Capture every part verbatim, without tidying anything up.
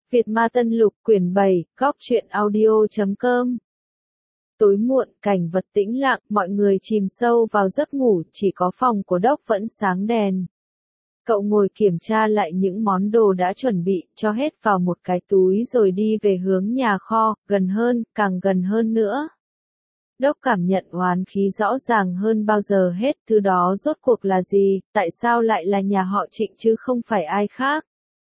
Việt Ma Tân Lục quyển bảy, góc truyện audio chấm com. Tối muộn, cảnh vật tĩnh lặng, mọi người chìm sâu vào giấc ngủ, chỉ có phòng của Đốc vẫn sáng đèn. Cậu ngồi kiểm tra lại những món đồ đã chuẩn bị, cho hết vào một cái túi rồi đi về hướng nhà kho, gần hơn, càng gần hơn nữa. Đốc cảm nhận oán khí rõ ràng hơn bao giờ hết, thứ đó rốt cuộc là gì, tại sao lại là nhà họ Trịnh chứ không phải ai khác.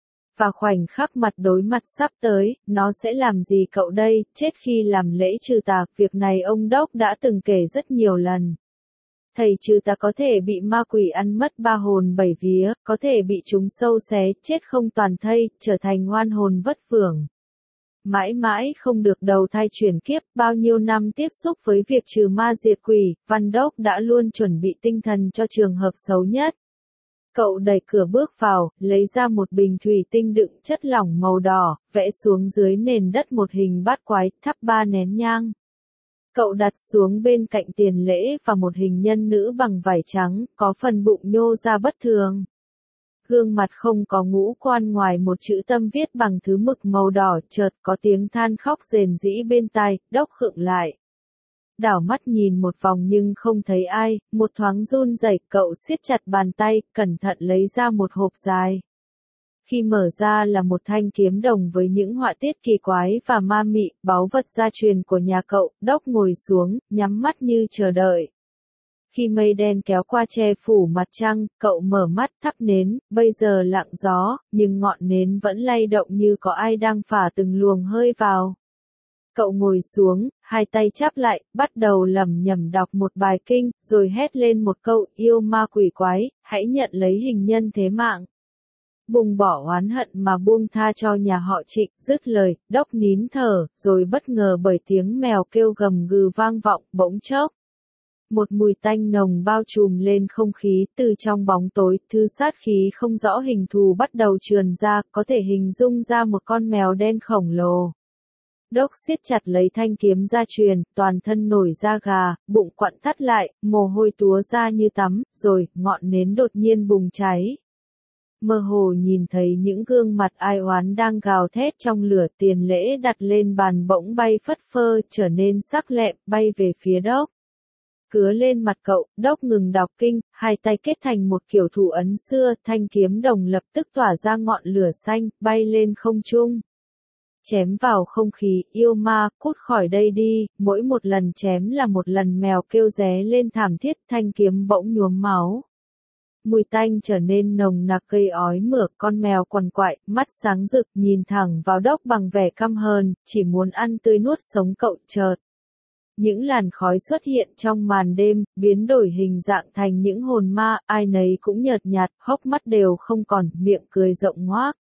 Và khoảnh khắc mặt đối mặt sắp tới, nó sẽ làm gì cậu đây, chết khi làm lễ trừ tà, việc này ông Đốc đã từng kể rất nhiều lần. Thầy trừ tà có thể bị ma quỷ ăn mất ba hồn bảy vía, có thể bị chúng sâu xé, chết không toàn thây, trở thành oan hồn vất vưởng. Mãi mãi không được đầu thai chuyển kiếp, bao nhiêu năm tiếp xúc với việc trừ ma diệt quỷ, Văn Đốc đã luôn chuẩn bị tinh thần cho trường hợp xấu nhất. Cậu đẩy cửa bước vào, lấy ra một bình thủy tinh đựng chất lỏng màu đỏ, vẽ xuống dưới nền đất một hình bát quái, thắp ba nén nhang. Cậu đặt xuống bên cạnh tiền lễ và một hình nhân nữ bằng vải trắng, có phần bụng nhô ra bất thường. Gương mặt không có ngũ quan ngoài một chữ tâm viết bằng thứ mực màu đỏ, chợt có tiếng than khóc rền rĩ bên tai, Đốc khựng lại. Đảo mắt nhìn một vòng nhưng không thấy ai, một thoáng run rẩy, cậu siết chặt bàn tay, cẩn thận lấy ra một hộp dài. Khi mở ra là một thanh kiếm đồng với những họa tiết kỳ quái và ma mị, báu vật gia truyền của nhà cậu. Đốc ngồi xuống, nhắm mắt như chờ đợi. Khi mây đen kéo qua che phủ mặt trăng, cậu mở mắt thắp nến, bây giờ lặng gió, nhưng ngọn nến vẫn lay động như có ai đang phả từng luồng hơi vào. Cậu ngồi xuống, hai tay chắp lại, bắt đầu lẩm nhẩm đọc một bài kinh, rồi hét lên một câu, yêu ma quỷ quái, hãy nhận lấy hình nhân thế mạng. Bùng bỏ oán hận mà buông tha cho nhà họ Trịnh, dứt lời, Đốc nín thở, rồi bất ngờ bởi tiếng mèo kêu gầm gừ vang vọng, bỗng chốc. Một mùi tanh nồng bao trùm lên không khí, từ trong bóng tối, thứ sát khí không rõ hình thù bắt đầu trườn ra, có thể hình dung ra một con mèo đen khổng lồ. Đốc siết chặt lấy thanh kiếm gia truyền, toàn thân nổi da gà, bụng quặn thắt lại, mồ hôi túa ra như tắm, rồi, ngọn nến đột nhiên bùng cháy. Mơ hồ nhìn thấy những gương mặt ai oán đang gào thét trong lửa, tiền lễ đặt lên bàn bỗng bay phất phơ, trở nên sắc lẹm, bay về phía Đốc. Cứa lên mặt cậu, Đốc ngừng đọc kinh, hai tay kết thành một kiểu thủ ấn xưa, thanh kiếm đồng lập tức tỏa ra ngọn lửa xanh, bay lên không trung. Chém vào không khí, yêu ma, cút khỏi đây đi, mỗi một lần chém là một lần mèo kêu ré lên thảm thiết, thanh kiếm bỗng nhuốm máu. Mùi tanh trở nên nồng nặc gây ói mửa, con mèo quằn quại, mắt sáng rực, nhìn thẳng vào Đốc bằng vẻ căm hờn, chỉ muốn ăn tươi nuốt sống cậu. Chợt. Những làn khói xuất hiện trong màn đêm, biến đổi hình dạng thành những hồn ma, ai nấy cũng nhợt nhạt, hốc mắt đều không còn, miệng cười rộng ngoác.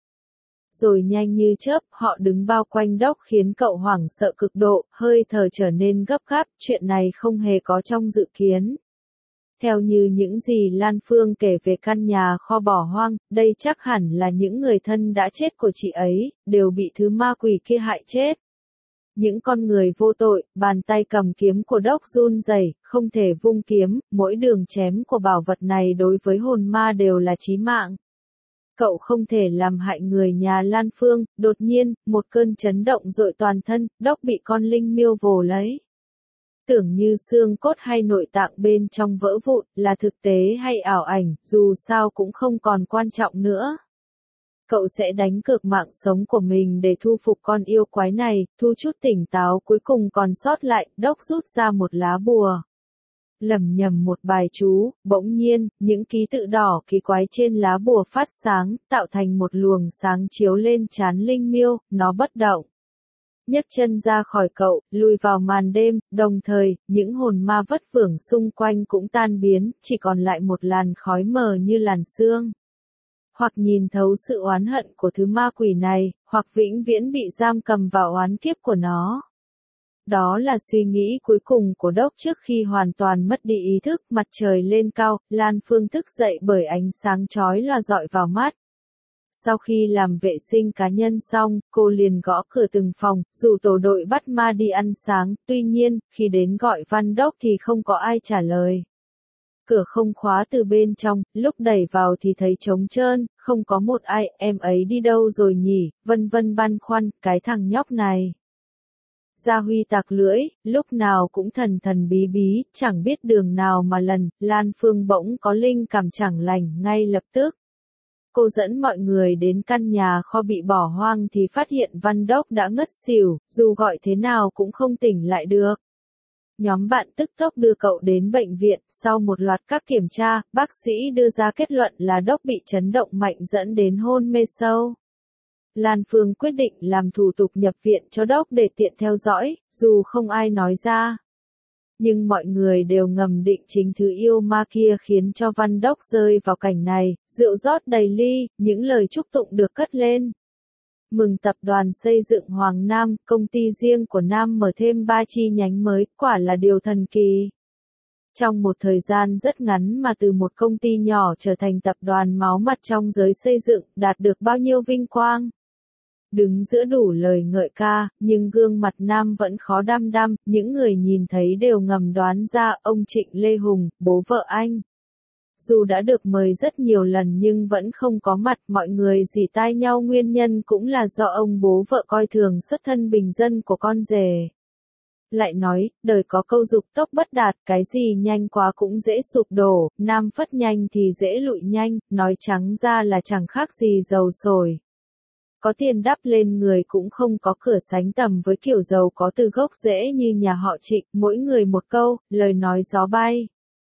Rồi nhanh như chớp, họ đứng bao quanh Đốc khiến cậu hoảng sợ cực độ, hơi thở trở nên gấp gáp, chuyện này không hề có trong dự kiến. Theo như những gì Lan Phương kể về căn nhà kho bỏ hoang, đây chắc hẳn là những người thân đã chết của chị ấy, đều bị thứ ma quỷ kia hại chết. Những con người vô tội, bàn tay cầm kiếm của Đốc run rẩy, không thể vung kiếm, mỗi đường chém của bảo vật này đối với hồn ma đều là chí mạng. Cậu không thể làm hại người nhà Lan Phương, đột nhiên, một cơn chấn động dội toàn thân, Đốc bị con linh miêu vồ lấy. Tưởng như xương cốt hay nội tạng bên trong vỡ vụn, là thực tế hay ảo ảnh, dù sao cũng không còn quan trọng nữa. Cậu sẽ đánh cược mạng sống của mình để thu phục con yêu quái này, thu chút tỉnh táo cuối cùng còn sót lại, Đốc rút ra một lá bùa. Lẩm nhẩm một bài chú, bỗng nhiên, những ký tự đỏ kỳ quái trên lá bùa phát sáng, tạo thành một luồng sáng chiếu lên trán linh miêu, nó bất động. Nhấc chân ra khỏi cậu, lùi vào màn đêm, đồng thời, những hồn ma vất vưởng xung quanh cũng tan biến, chỉ còn lại một làn khói mờ như làn sương. Hoặc nhìn thấu sự oán hận của thứ ma quỷ này, hoặc vĩnh viễn bị giam cầm vào oán kiếp của nó. Đó là suy nghĩ cuối cùng của Đốc trước khi hoàn toàn mất đi ý thức. Mặt trời lên cao, Lan Phương thức dậy bởi ánh sáng chói lòa rọi vào mắt. Sau khi làm vệ sinh cá nhân xong, cô liền gõ cửa từng phòng, rủ tổ đội bắt ma đi ăn sáng, tuy nhiên, khi đến gọi Văn Đốc thì không có ai trả lời. cửa không khóa từ bên trong, lúc đẩy vào thì thấy trống trơn, không có một ai, em ấy đi đâu rồi nhỉ, vân vân băn khoăn, cái thằng nhóc này. Gia Huy tặc lưỡi, lúc nào cũng thần thần bí bí, chẳng biết đường nào mà lần, Lan Phương bỗng có linh cảm chẳng lành, ngay lập tức. Cô dẫn mọi người đến căn nhà kho bị bỏ hoang thì phát hiện Văn Đốc đã ngất xỉu, dù gọi thế nào cũng không tỉnh lại được. Nhóm bạn tức tốc đưa cậu đến bệnh viện, sau một loạt các kiểm tra, bác sĩ đưa ra kết luận là Đốc bị chấn động mạnh dẫn đến hôn mê sâu. Lan Phương quyết định làm thủ tục nhập viện cho Đốc để tiện theo dõi, dù không ai nói ra. Nhưng mọi người đều ngầm định chính thứ yêu ma kia khiến cho Văn Đốc rơi vào cảnh này, rượu rót đầy ly, những lời chúc tụng được cất lên. Mừng tập đoàn xây dựng Hoàng Nam, công ty riêng của Nam mở thêm ba chi nhánh mới, quả là điều thần kỳ. Trong một thời gian rất ngắn mà từ một công ty nhỏ trở thành tập đoàn máu mặt trong giới xây dựng, đạt được bao nhiêu vinh quang. Đứng giữa đủ lời ngợi ca, nhưng gương mặt Nam vẫn khó đăm đăm, những người nhìn thấy đều ngầm đoán ra ông Trịnh Lê Hùng, bố vợ anh. Dù đã được mời rất nhiều lần nhưng vẫn không có mặt, mọi người rỉ tai nhau nguyên nhân cũng là do ông bố vợ coi thường xuất thân bình dân của con rể. Lại nói, đời có câu dục tốc bất đạt, cái gì nhanh quá cũng dễ sụp đổ, Nam phất nhanh thì dễ lụi nhanh, nói trắng ra là chẳng khác gì dầu sồi. Có tiền đắp lên người cũng không có cửa sánh tầm với kiểu giàu có từ gốc rễ như nhà họ Trịnh, mỗi người một câu, lời nói gió bay.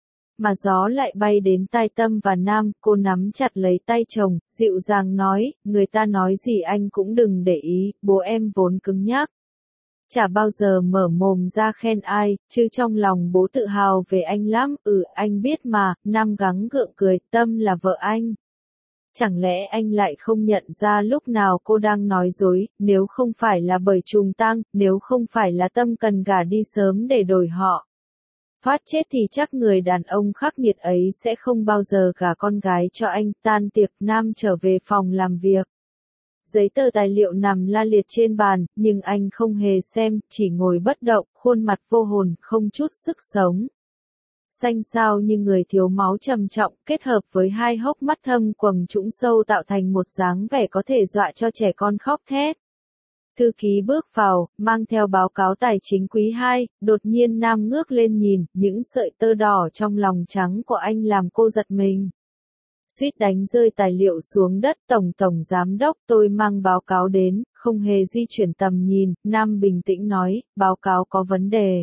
Mà gió lại bay đến tai Tâm và Nam, cô nắm chặt lấy tay chồng, dịu dàng nói, người ta nói gì anh cũng đừng để ý, bố em vốn cứng nhắc. Chả bao giờ mở mồm ra khen ai, chứ trong lòng bố tự hào về anh lắm, ừ anh biết mà, Nam gắng gượng cười, Tâm là vợ anh. Chẳng lẽ anh lại không nhận ra lúc nào cô đang nói dối, nếu không phải là bởi trùng tang, nếu không phải là Tâm cần gả đi sớm để đổi họ. Thoát chết thì chắc người đàn ông khắc nghiệt ấy sẽ không bao giờ gả con gái cho anh. Tan tiệc, Nam trở về phòng làm việc. Giấy tờ tài liệu nằm la liệt trên bàn, nhưng anh không hề xem, chỉ ngồi bất động, khuôn mặt vô hồn, không chút sức sống. Xanh xao như người thiếu máu trầm trọng, kết hợp với hai hốc mắt thâm quầng trũng sâu tạo thành một dáng vẻ có thể dọa cho trẻ con khóc thét. Thư ký bước vào, mang theo báo cáo tài chính quý hai, đột nhiên Nam ngước lên nhìn, những sợi tơ đỏ trong lòng trắng của anh làm cô giật mình. Suýt đánh rơi tài liệu xuống đất. Tổng tổng giám đốc, tôi mang báo cáo đến, không hề di chuyển tầm nhìn, Nam bình tĩnh nói, báo cáo có vấn đề.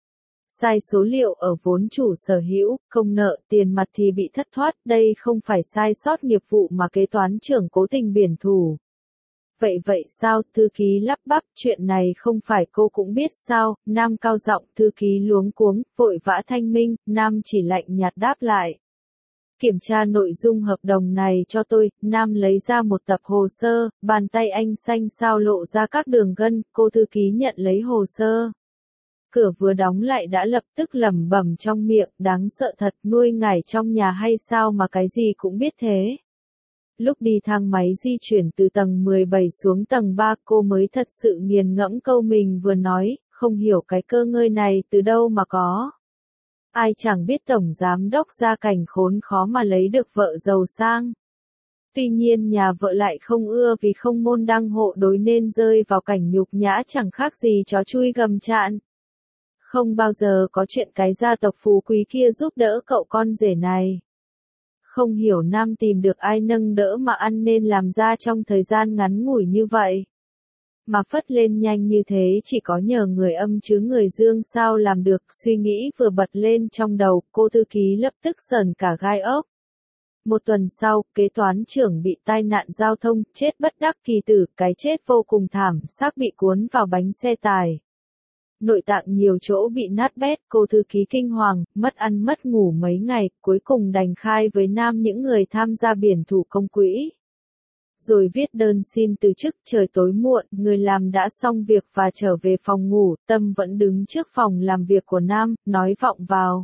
Sai số liệu ở vốn chủ sở hữu, công nợ, tiền mặt thì bị thất thoát, đây không phải sai sót nghiệp vụ mà kế toán trưởng cố tình biển thủ. Vậy vậy sao, thư ký lắp bắp, chuyện này không phải cô cũng biết sao, Nam cao giọng, thư ký luống cuống, vội vã thanh minh, Nam chỉ lạnh nhạt đáp lại. Kiểm tra nội dung hợp đồng này cho tôi, Nam lấy ra một tập hồ sơ, bàn tay anh xanh xao lộ ra các đường gân, cô thư ký nhận lấy hồ sơ. Cửa vừa đóng lại đã lập tức lẩm bẩm trong miệng, đáng sợ thật, nuôi ngải trong nhà hay sao mà cái gì cũng biết thế. Lúc đi thang máy di chuyển từ tầng mười bảy xuống tầng ba, cô mới thật sự nghiền ngẫm câu mình vừa nói, không hiểu cái cơ ngơi này từ đâu mà có. Ai chẳng biết tổng giám đốc gia cảnh khốn khó mà lấy được vợ giàu sang. Tuy nhiên nhà vợ lại không ưa vì không môn đăng hộ đối nên rơi vào cảnh nhục nhã chẳng khác gì chó chui gầm chạn. Không bao giờ có chuyện cái gia tộc phú quý kia giúp đỡ cậu con rể này. Không hiểu Nam tìm được ai nâng đỡ mà ăn nên làm ra trong thời gian ngắn ngủi như vậy. Mà phất lên nhanh như thế chỉ có nhờ người âm chứ người dương sao làm được, suy nghĩ vừa bật lên trong đầu, cô thư ký lập tức sờn cả gai ốc. Một tuần sau, kế toán trưởng bị tai nạn giao thông, chết bất đắc kỳ tử, cái chết vô cùng thảm, xác bị cuốn vào bánh xe tải. Nội tạng nhiều chỗ bị nát bét, cô thư ký kinh hoàng, mất ăn mất ngủ mấy ngày, cuối cùng đành khai với Nam những người tham gia biển thủ công quỹ. Rồi viết đơn xin từ chức. Trời tối muộn, người làm đã xong việc và trở về phòng ngủ, Tâm vẫn đứng trước phòng làm việc của Nam, nói vọng vào.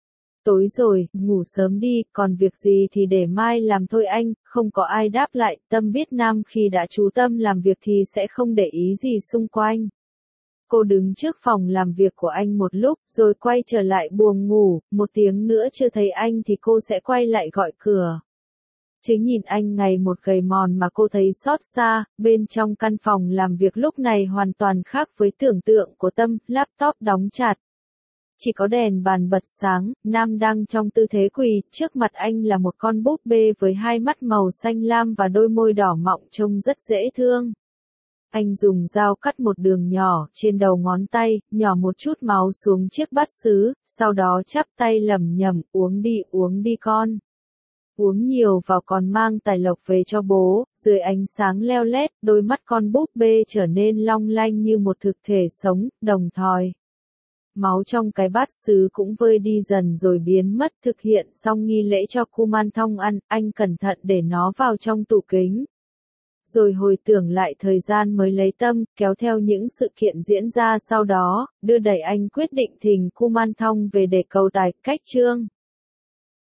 Tối rồi, ngủ sớm đi, còn việc gì thì để mai làm thôi anh, không có ai đáp lại, Tâm biết Nam khi đã chú tâm làm việc thì sẽ không để ý gì xung quanh. Cô đứng trước phòng làm việc của anh một lúc, rồi quay trở lại buồng ngủ, một tiếng nữa chưa thấy anh thì cô sẽ quay lại gọi cửa. Chứ nhìn anh ngày một gầy mòn mà cô thấy xót xa, bên trong căn phòng làm việc lúc này hoàn toàn khác với tưởng tượng của Tâm, laptop đóng chặt. Chỉ có đèn bàn bật sáng, Nam đang trong tư thế quỳ, trước mặt anh là một con búp bê với hai mắt màu xanh lam và đôi môi đỏ mọng trông rất dễ thương. Anh dùng dao cắt một đường nhỏ trên đầu ngón tay, nhỏ một chút máu xuống chiếc bát sứ, sau đó chắp tay lẩm nhẩm, uống đi, uống đi con. Uống nhiều vào còn mang tài lộc về cho bố. Dưới ánh sáng leo lét, đôi mắt con búp bê trở nên long lanh như một thực thể sống, đồng thời. Máu trong cái bát sứ cũng vơi đi dần rồi biến mất. Thực hiện xong nghi lễ cho Kuman Thong ăn, anh cẩn thận để nó vào trong tủ kính. Rồi hồi tưởng lại thời gian mới lấy Tâm, kéo theo những sự kiện diễn ra sau đó, đưa đẩy anh quyết định thỉnh Kuman Thong về để cầu tài cách chương.